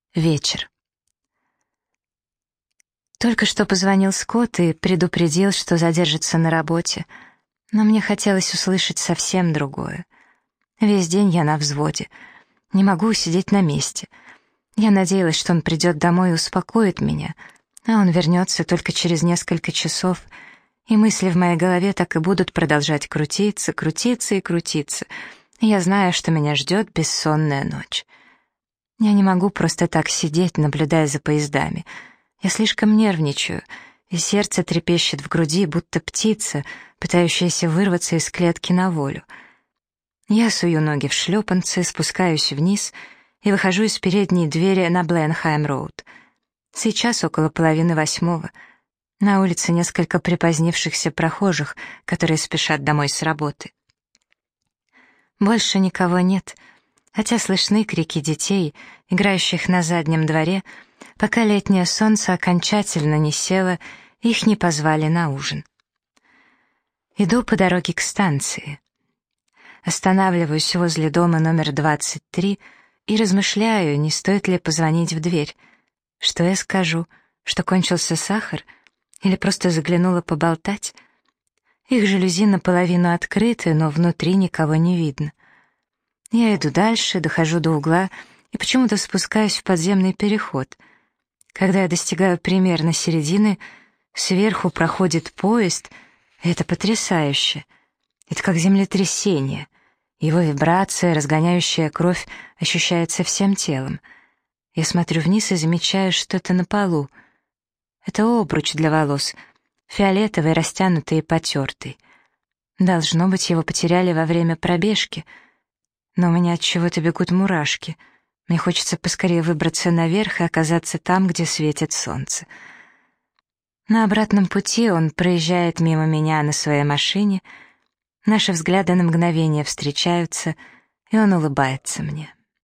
Вечер. Только что позвонил Скотт и предупредил, что задержится на работе, но мне хотелось услышать совсем другое. Весь день я на взводе. Не могу сидеть на месте. Я надеялась, что он придет домой и успокоит меня, а он вернется только через несколько часов, и мысли в моей голове так и будут продолжать крутиться, крутиться и крутиться. И я знаю, что меня ждет бессонная ночь. Я не могу просто так сидеть, наблюдая за поездами. Я слишком нервничаю, и сердце трепещет в груди, будто птица, пытающаяся вырваться из клетки на волю. Я сую ноги в шлепанцы, спускаюсь вниз и выхожу из передней двери на Бленхайм-роуд. Сейчас около 7:30. На улице несколько припозднившихся прохожих, которые спешат домой с работы. Больше никого нет, хотя слышны крики детей, играющих на заднем дворе, пока летнее солнце окончательно не село, их не позвали на ужин. Иду по дороге к станции. Останавливаюсь возле дома номер 23 и размышляю, не стоит ли позвонить в дверь. Что я скажу? Что кончился сахар? Или просто заглянула поболтать? Их жалюзи наполовину открыты, но внутри никого не видно. Я иду дальше, дохожу до угла и почему-то спускаюсь в подземный переход. Когда я достигаю примерно середины, сверху проходит поезд, и это потрясающе. Это как землетрясение. Его вибрация, разгоняющая кровь, ощущается всем телом. Я смотрю вниз и замечаю что-то на полу. Это обруч для волос, фиолетовый, растянутый и потертый. Должно быть, его потеряли во время пробежки. Но у меня от чего-то бегут мурашки. Мне хочется поскорее выбраться наверх и оказаться там, где светит солнце. На обратном пути он проезжает мимо меня на своей машине. Наши взгляды на мгновение встречаются, и он улыбается мне.